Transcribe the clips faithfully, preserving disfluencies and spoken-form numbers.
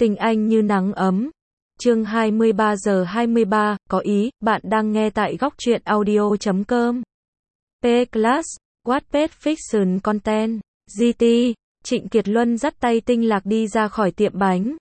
Tình anh như nắng ấm. Chương hai mươi ba giờ hai mươi ba, có ý, bạn đang nghe tại góc truyện audio chấm com. P-Class, Wattpad Fiction Content, giê tê, Trịnh Kiệt Luân dắt tay Tinh Lạc đi ra khỏi tiệm bánh.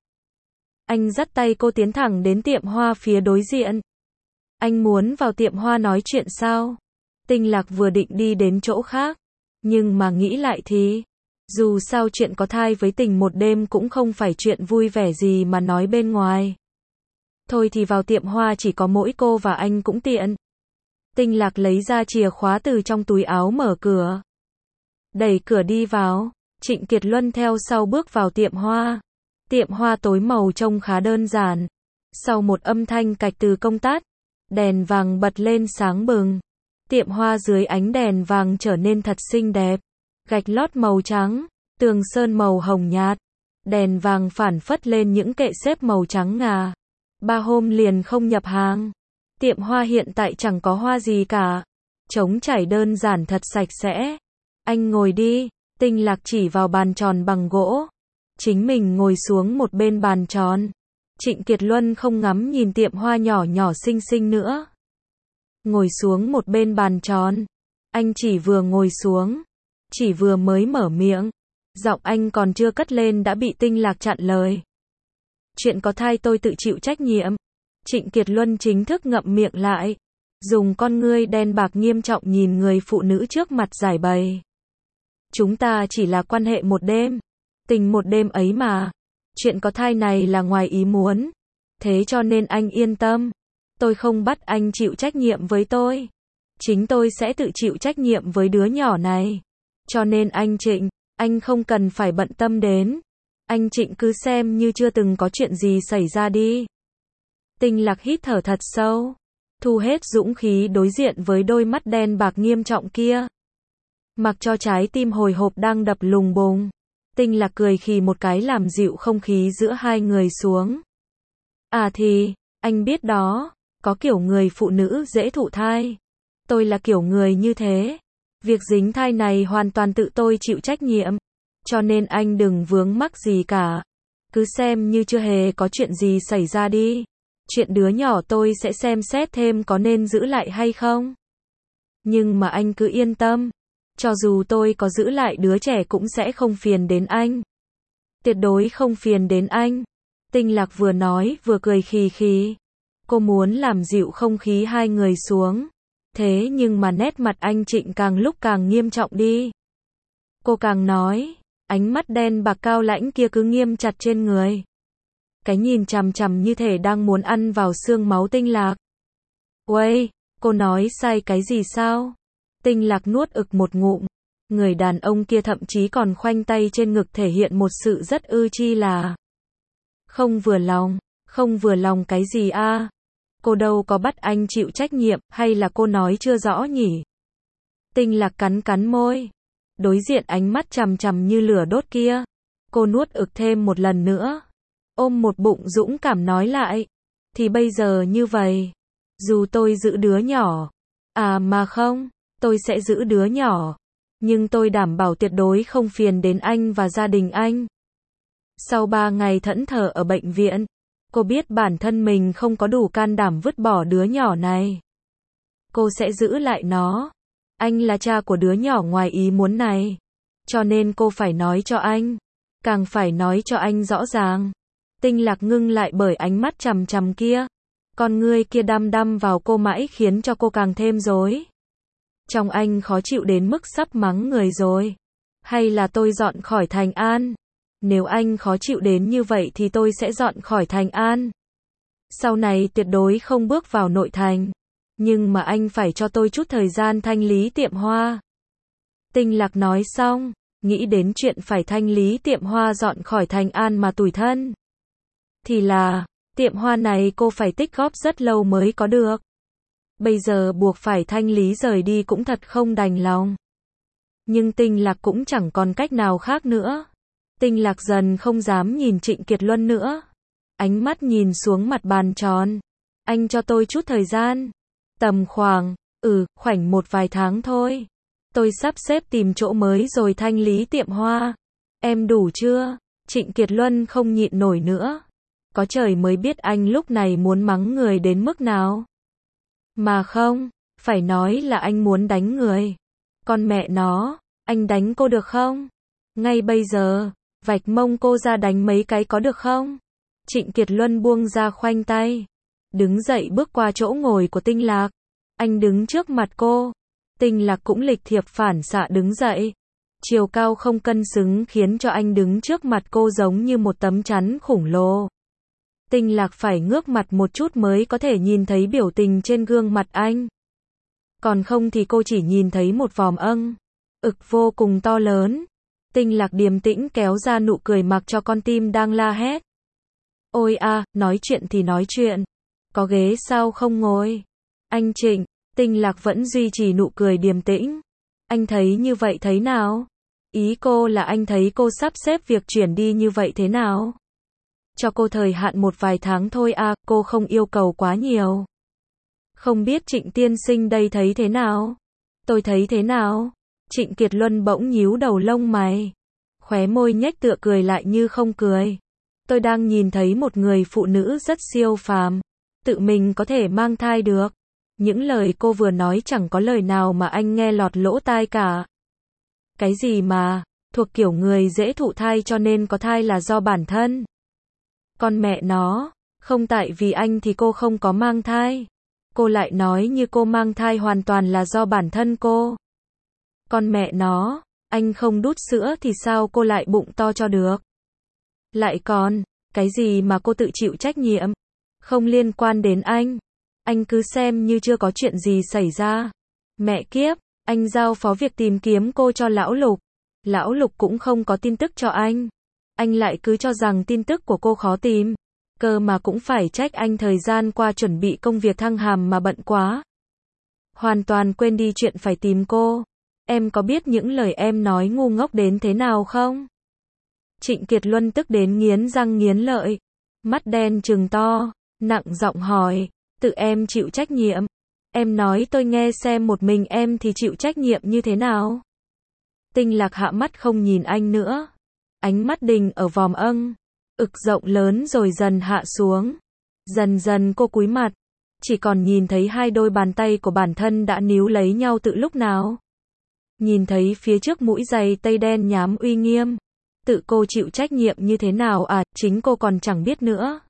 Anh dắt tay cô tiến thẳng đến tiệm hoa phía đối diện. Anh muốn vào tiệm hoa nói chuyện sao? Tinh Lạc vừa định đi đến chỗ khác, nhưng mà nghĩ lại thì, dù sao chuyện có thai với Tình một đêm cũng không phải chuyện vui vẻ gì mà nói bên ngoài. Thôi thì vào tiệm hoa chỉ có mỗi cô và anh cũng tiện. Tinh Lạc lấy ra chìa khóa từ trong túi áo mở cửa. Đẩy cửa đi vào, Trịnh Kiệt Luân theo sau bước vào tiệm hoa. Tiệm hoa tối màu trông khá đơn giản. Sau một âm thanh cạch từ công tắc, đèn vàng bật lên sáng bừng. Tiệm hoa dưới ánh đèn vàng trở nên thật xinh đẹp. Gạch lót màu trắng, tường sơn màu hồng nhạt. Đèn vàng phản phất lên những kệ xếp màu trắng ngà. Ba hôm liền không nhập hàng. Tiệm hoa hiện tại chẳng có hoa gì cả. Trống trải đơn giản thật sạch sẽ. Anh ngồi đi, Tinh Lạc chỉ vào bàn tròn bằng gỗ. Chính mình ngồi xuống một bên bàn tròn. Trịnh Kiệt Luân không ngắm nhìn tiệm hoa nhỏ nhỏ xinh xinh nữa. Ngồi xuống một bên bàn tròn. Anh chỉ vừa ngồi xuống, chỉ vừa mới mở miệng, giọng anh còn chưa cất lên đã bị Tinh Lạc chặn lời. Chuyện có thai tôi tự chịu trách nhiệm. Trịnh Kiệt Luân chính thức ngậm miệng lại, dùng con ngươi đen bạc nghiêm trọng nhìn người phụ nữ trước mặt giải bày. Chúng ta chỉ là quan hệ một đêm, tình một đêm ấy mà. Chuyện có thai này là ngoài ý muốn. Thế cho nên anh yên tâm. Tôi không bắt anh chịu trách nhiệm với tôi. Chính tôi sẽ tự chịu trách nhiệm với đứa nhỏ này. Cho nên anh Trịnh, anh không cần phải bận tâm đến. Anh Trịnh cứ xem như chưa từng có chuyện gì xảy ra đi. Tinh Lạc hít thở thật sâu, thu hết dũng khí đối diện với đôi mắt đen bạc nghiêm trọng kia. Mặc cho trái tim hồi hộp đang đập lùng bùng, Tinh Lạc cười khì một cái làm dịu không khí giữa hai người xuống. À thì, anh biết đó, có kiểu người phụ nữ dễ thụ thai. Tôi là kiểu người như thế. Việc dính thai này hoàn toàn tự tôi chịu trách nhiệm. Cho nên anh đừng vướng mắc gì cả. Cứ xem như chưa hề có chuyện gì xảy ra đi. Chuyện đứa nhỏ tôi sẽ xem xét thêm có nên giữ lại hay không. Nhưng mà anh cứ yên tâm. Cho dù tôi có giữ lại đứa trẻ cũng sẽ không phiền đến anh. Tuyệt đối không phiền đến anh. Tinh Lạc vừa nói vừa cười khì khì. Cô muốn làm dịu không khí hai người xuống. Thế nhưng mà nét mặt anh Trịnh càng lúc càng nghiêm trọng đi. Cô càng nói, ánh mắt đen bạc cao lãnh kia cứ nghiêm chặt trên người. Cái nhìn chằm chằm như thể đang muốn ăn vào xương máu Tinh Lạc. Uầy, cô nói sai cái gì sao? Tinh Lạc nuốt ực một ngụm. Người đàn ông kia thậm chí còn khoanh tay trên ngực thể hiện một sự rất ư chi là không vừa lòng. Không vừa lòng cái gì a? Cô đâu có bắt anh chịu trách nhiệm, hay là cô nói chưa rõ nhỉ? Tinh Lạc cắn cắn môi. Đối diện ánh mắt chằm chằm như lửa đốt kia. Cô nuốt ực thêm một lần nữa. Ôm một bụng dũng cảm nói lại. Thì bây giờ như vậy. Dù tôi giữ đứa nhỏ. À mà không, tôi sẽ giữ đứa nhỏ. Nhưng tôi đảm bảo tuyệt đối không phiền đến anh và gia đình anh. Sau ba ngày thẫn thờ ở bệnh viện, cô biết bản thân mình không có đủ can đảm vứt bỏ đứa nhỏ này. Cô sẽ giữ lại nó. Anh là cha của đứa nhỏ ngoài ý muốn này. Cho nên cô phải nói cho anh. Càng phải nói cho anh rõ ràng. Tinh Lạc ngưng lại bởi ánh mắt chằm chằm kia. Con ngươi kia đăm đăm vào cô mãi khiến cho cô càng thêm rối. Trong anh khó chịu đến mức sắp mắng người rồi. Hay là tôi dọn khỏi Thành An? Nếu anh khó chịu đến như vậy thì tôi sẽ dọn khỏi Thành An. Sau này tuyệt đối không bước vào nội thành. Nhưng mà anh phải cho tôi chút thời gian thanh lý tiệm hoa. Tinh Lạc nói xong, nghĩ đến chuyện phải thanh lý tiệm hoa dọn khỏi Thành An mà tủi thân. Thì là, tiệm hoa này cô phải tích góp rất lâu mới có được. Bây giờ buộc phải thanh lý rời đi cũng thật không đành lòng. Nhưng Tinh Lạc cũng chẳng còn cách nào khác nữa. Tinh Lạc dần không dám nhìn Trịnh Kiệt Luân nữa. Ánh mắt nhìn xuống mặt bàn tròn. Anh cho tôi chút thời gian. Tầm khoảng, ừ, khoảnh một vài tháng thôi. Tôi sắp xếp tìm chỗ mới rồi thanh lý tiệm hoa. Em đủ chưa? Trịnh Kiệt Luân không nhịn nổi nữa. Có trời mới biết anh lúc này muốn mắng người đến mức nào. Mà không, phải nói là anh muốn đánh người. Con mẹ nó, anh đánh cô được không? Ngay bây giờ, vạch mông cô ra đánh mấy cái có được không? Trịnh Kiệt Luân buông ra khoanh tay. Đứng dậy bước qua chỗ ngồi của Tinh Lạc. Anh đứng trước mặt cô. Tinh Lạc cũng lịch thiệp phản xạ đứng dậy. Chiều cao không cân xứng khiến cho anh đứng trước mặt cô giống như một tấm chắn khổng lồ. Tinh Lạc phải ngước mặt một chút mới có thể nhìn thấy biểu tình trên gương mặt anh. Còn không thì cô chỉ nhìn thấy một vòm âng, ực vô cùng to lớn. Tinh Lạc điềm tĩnh kéo ra nụ cười mặc cho con tim đang la hét. Ôi a, nói chuyện thì nói chuyện. Có ghế sao không ngồi? Anh Trịnh, Tinh Lạc vẫn duy trì nụ cười điềm tĩnh. Anh thấy như vậy thấy nào? Ý cô là anh thấy cô sắp xếp việc chuyển đi như vậy thế nào? Cho cô thời hạn một vài tháng thôi à, cô không yêu cầu quá nhiều. Không biết Trịnh tiên sinh đây thấy thế nào? Tôi thấy thế nào? Trịnh Kiệt Luân bỗng nhíu đầu lông mày. Khóe môi nhếch tựa cười lại như không cười. Tôi đang nhìn thấy một người phụ nữ rất siêu phàm. Tự mình có thể mang thai được. Những lời cô vừa nói chẳng có lời nào mà anh nghe lọt lỗ tai cả. Cái gì mà, thuộc kiểu người dễ thụ thai cho nên có thai là do bản thân. Con mẹ nó, không tại vì anh thì cô không có mang thai. Cô lại nói như cô mang thai hoàn toàn là do bản thân cô. Con mẹ nó, anh không đút sữa thì sao cô lại bụng to cho được. Lại còn, cái gì mà cô tự chịu trách nhiệm, không liên quan đến anh. Anh cứ xem như chưa có chuyện gì xảy ra. Mẹ kiếp, anh giao phó việc tìm kiếm cô cho Lão Lục. Lão Lục cũng không có tin tức cho anh. Anh lại cứ cho rằng tin tức của cô khó tìm. Cơ mà cũng phải trách anh thời gian qua chuẩn bị công việc thăng hàm mà bận quá. Hoàn toàn quên đi chuyện phải tìm cô. Em có biết những lời em nói ngu ngốc đến thế nào không? Trịnh Kiệt Luân tức đến nghiến răng nghiến lợi. Mắt đen trừng to, nặng giọng hỏi. Tự em chịu trách nhiệm. Em nói tôi nghe xem một mình em thì chịu trách nhiệm như thế nào? Tinh Lạc hạ mắt không nhìn anh nữa. Ánh mắt đình ở vòm âng, ực rộng lớn rồi dần hạ xuống. Dần dần cô cúi mặt. Chỉ còn nhìn thấy hai đôi bàn tay của bản thân đã níu lấy nhau từ lúc nào. Nhìn thấy phía trước mũi giày tây đen nhám uy nghiêm. Tự cô chịu trách nhiệm như thế nào à, chính cô còn chẳng biết nữa.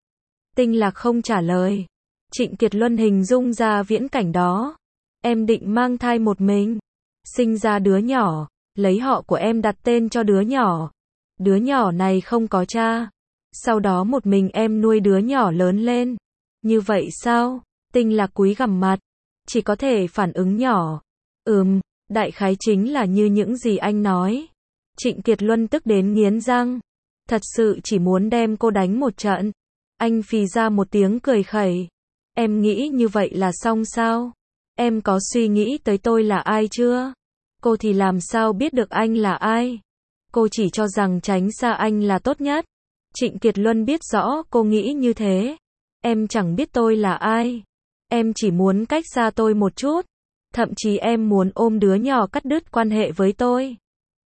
Tinh Lạc không trả lời. Trịnh Kiệt Luân hình dung ra viễn cảnh đó. Em định mang thai một mình. Sinh ra đứa nhỏ. Lấy họ của em đặt tên cho đứa nhỏ. Đứa nhỏ này không có cha. Sau đó một mình em nuôi đứa nhỏ lớn lên. Như vậy sao? Tinh Lạc cúi gằm mặt. Chỉ có thể phản ứng nhỏ. Ừm, đại khái chính là như những gì anh nói. Trịnh Kiệt Luân tức đến nghiến răng. Thật sự chỉ muốn đem cô đánh một trận. Anh phì ra một tiếng cười khẩy. Em nghĩ như vậy là xong sao? Em có suy nghĩ tới tôi là ai chưa? Cô thì làm sao biết được anh là ai? Cô chỉ cho rằng tránh xa anh là tốt nhất. Trịnh Kiệt Luân biết rõ cô nghĩ như thế. Em chẳng biết tôi là ai. Em chỉ muốn cách xa tôi một chút. Thậm chí em muốn ôm đứa nhỏ cắt đứt quan hệ với tôi.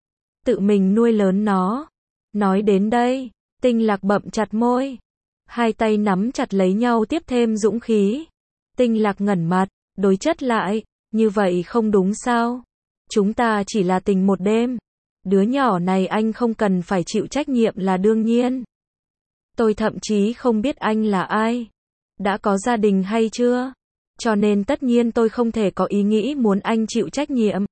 Tự mình nuôi lớn nó. Nói đến đây, Tinh Lạc bậm chặt môi. Hai tay nắm chặt lấy nhau tiếp thêm dũng khí. Tinh Lạc ngẩn mặt, đối chất lại. Như vậy không đúng sao? Chúng ta chỉ là tình một đêm. Đứa nhỏ này anh không cần phải chịu trách nhiệm là đương nhiên. Tôi thậm chí không biết anh là ai. Đã có gia đình hay chưa? Cho nên tất nhiên tôi không thể có ý nghĩ muốn anh chịu trách nhiệm.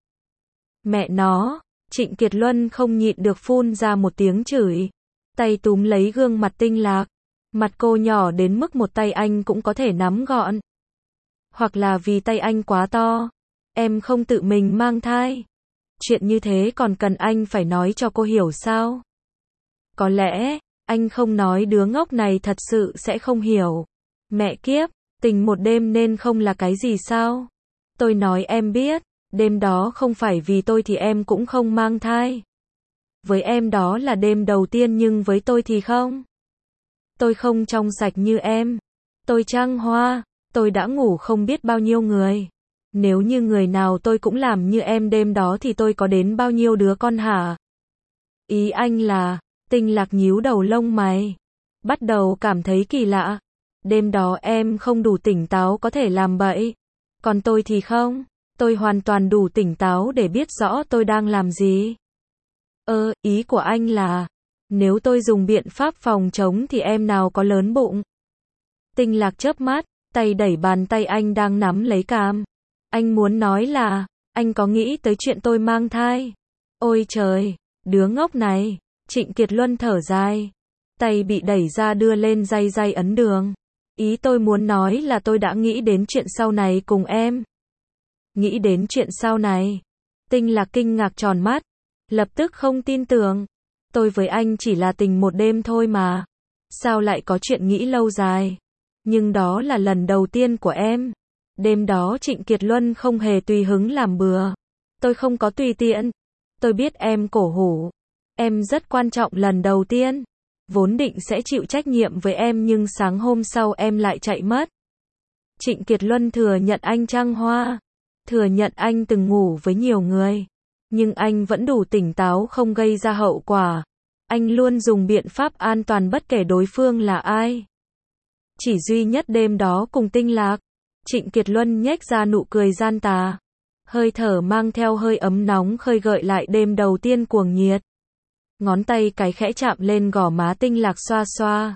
Mẹ nó, Trịnh Kiệt Luân không nhịn được phun ra một tiếng chửi. Tay túm lấy gương mặt Tinh Lạc. Mặt cô nhỏ đến mức một tay anh cũng có thể nắm gọn. Hoặc là vì tay anh quá to. Em không tự mình mang thai. Chuyện như thế còn cần anh phải nói cho cô hiểu sao? Có lẽ, anh không nói đứa ngốc này thật sự sẽ không hiểu. Mẹ kiếp, tình một đêm nên không là cái gì sao? Tôi nói em biết, đêm đó không phải vì tôi thì em cũng không mang thai. Với em đó là đêm đầu tiên nhưng với tôi thì không. Tôi không trong sạch như em. Tôi trăng hoa, tôi đã ngủ không biết bao nhiêu người. Nếu như người nào tôi cũng làm như em đêm đó thì tôi có đến bao nhiêu đứa con hả? Ý anh là, Tinh Lạc nhíu đầu lông mày. bắt đầu cảm thấy kỳ lạ. Đêm đó em không đủ tỉnh táo có thể làm bậy. Còn tôi thì không. Tôi hoàn toàn đủ tỉnh táo để biết rõ tôi đang làm gì. Ơ, ý của anh là, nếu tôi dùng biện pháp phòng chống thì em nào có lớn bụng. Tinh Lạc chớp mắt, tay đẩy bàn tay anh đang nắm lấy cằm. Anh muốn nói là, anh có nghĩ tới chuyện tôi mang thai. Ôi trời, đứa ngốc này. Trịnh Kiệt Luân thở dài. Tay bị đẩy ra đưa lên day day ấn đường. Ý tôi muốn nói là tôi đã nghĩ đến chuyện sau này cùng em. Nghĩ đến chuyện sau này. Tinh Lạc kinh ngạc tròn mắt. Lập tức không tin tưởng. Tôi với anh chỉ là tình một đêm thôi mà. Sao lại có chuyện nghĩ lâu dài. Nhưng đó là lần đầu tiên của em. Đêm đó Trịnh Kiệt Luân không hề tùy hứng làm bừa. Tôi không có tùy tiện. Tôi biết em cổ hủ. Em rất quan trọng lần đầu tiên. Vốn định sẽ chịu trách nhiệm với em nhưng sáng hôm sau em lại chạy mất. Trịnh Kiệt Luân thừa nhận anh trăng hoa. Thừa nhận anh từng ngủ với nhiều người. Nhưng anh vẫn đủ tỉnh táo không gây ra hậu quả. Anh luôn dùng biện pháp an toàn bất kể đối phương là ai. Chỉ duy nhất đêm đó cùng Tinh Lạc. Trịnh Kiệt Luân nhếch ra nụ cười gian tà. Hơi thở mang theo hơi ấm nóng khơi gợi lại đêm đầu tiên cuồng nhiệt. Ngón tay cái khẽ chạm lên gò má Tinh Lạc xoa xoa.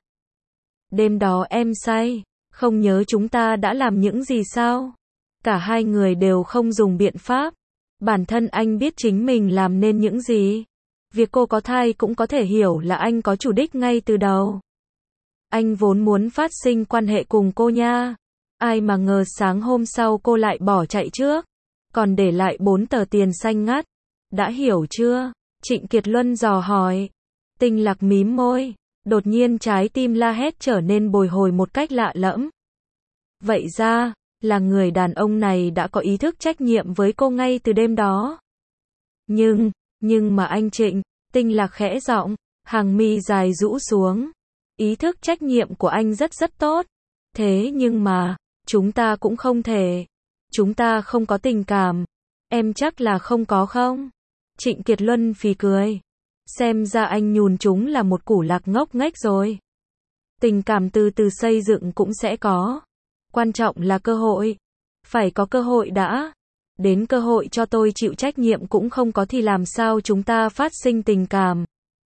Đêm đó em say, không nhớ chúng ta đã làm những gì sao? Cả hai người đều không dùng biện pháp. Bản thân anh biết chính mình làm nên những gì. Việc cô có thai cũng có thể hiểu là anh có chủ đích ngay từ đầu. Anh vốn muốn phát sinh quan hệ cùng cô nha. Ai mà ngờ sáng hôm sau cô lại bỏ chạy trước. Còn để lại bốn tờ tiền xanh ngắt. Đã hiểu chưa? Trịnh Kiệt Luân dò hỏi. Tinh Lạc mím môi. Đột nhiên trái tim la hét trở nên bồi hồi một cách lạ lẫm. Vậy ra, là người đàn ông này đã có ý thức trách nhiệm với cô ngay từ đêm đó. Nhưng, nhưng mà anh Trịnh, Tinh Lạc khẽ giọng, hàng mi dài rũ xuống. Ý thức trách nhiệm của anh rất rất tốt. Thế nhưng mà, chúng ta cũng không thể. Chúng ta không có tình cảm. Em chắc là không có không? Trịnh Kiệt Luân phì cười. Xem ra anh nhùn chúng là một củ lạc ngốc nghếch rồi. Tình cảm từ từ xây dựng cũng sẽ có. Quan trọng là cơ hội. Phải có cơ hội đã. Đến cơ hội cho tôi chịu trách nhiệm cũng không có thì làm sao chúng ta phát sinh tình cảm.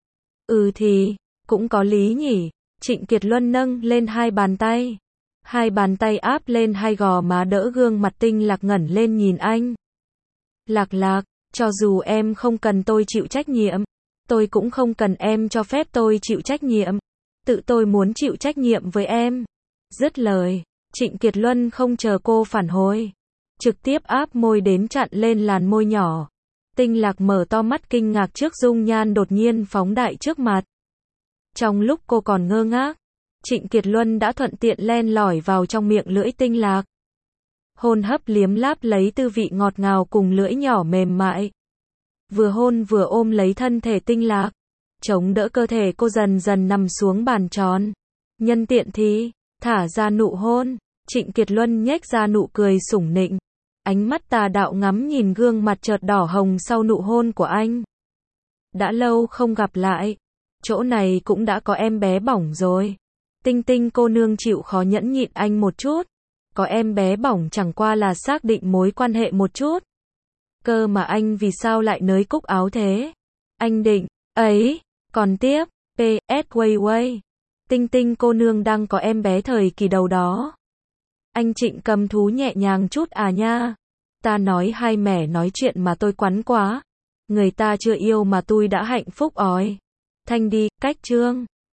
Ừ thì, cũng có lý nhỉ. Trịnh Kiệt Luân nâng lên hai bàn tay. Hai bàn tay áp lên hai gò má đỡ gương mặt Tinh Lạc ngẩng lên nhìn anh. Lạc Lạc, cho dù em không cần tôi chịu trách nhiệm, tôi cũng không cần em cho phép tôi chịu trách nhiệm. Tự tôi muốn chịu trách nhiệm với em. Dứt lời, Trịnh Kiệt Luân không chờ cô phản hồi. Trực tiếp áp môi đến chặn lên làn môi nhỏ. Tinh Lạc mở to mắt kinh ngạc trước dung nhan đột nhiên phóng đại trước mặt. Trong lúc cô còn ngơ ngác, Trịnh Kiệt Luân đã thuận tiện len lỏi vào trong miệng lưỡi Tinh Lạc. Hôn hấp liếm láp lấy tư vị ngọt ngào cùng lưỡi nhỏ mềm mại. Vừa hôn vừa ôm lấy thân thể Tinh Lạc. Chống đỡ cơ thể cô dần dần nằm xuống bàn tròn. Nhân tiện thì, thả ra nụ hôn. Trịnh Kiệt Luân nhếch ra nụ cười sủng nịnh. Ánh mắt tà đạo ngắm nhìn gương mặt chợt đỏ hồng sau nụ hôn của anh. Đã lâu không gặp lại. Chỗ này cũng đã có em bé bỏng rồi. Tinh Tinh cô nương chịu khó nhẫn nhịn anh một chút. Có em bé bỏng chẳng qua là xác định mối quan hệ một chút. Cơ mà anh vì sao lại nới cúc áo thế? Anh định, ấy, còn tiếp, pê ét Way Way. Tinh Tinh cô nương đang có em bé thời kỳ đầu đó. Anh Trịnh cầm thú nhẹ nhàng chút à nha. Ta nói hai mẻ nói chuyện mà tôi quắn quá. Người ta chưa yêu mà tôi đã hạnh phúc ói. Thanh đi, cách chương.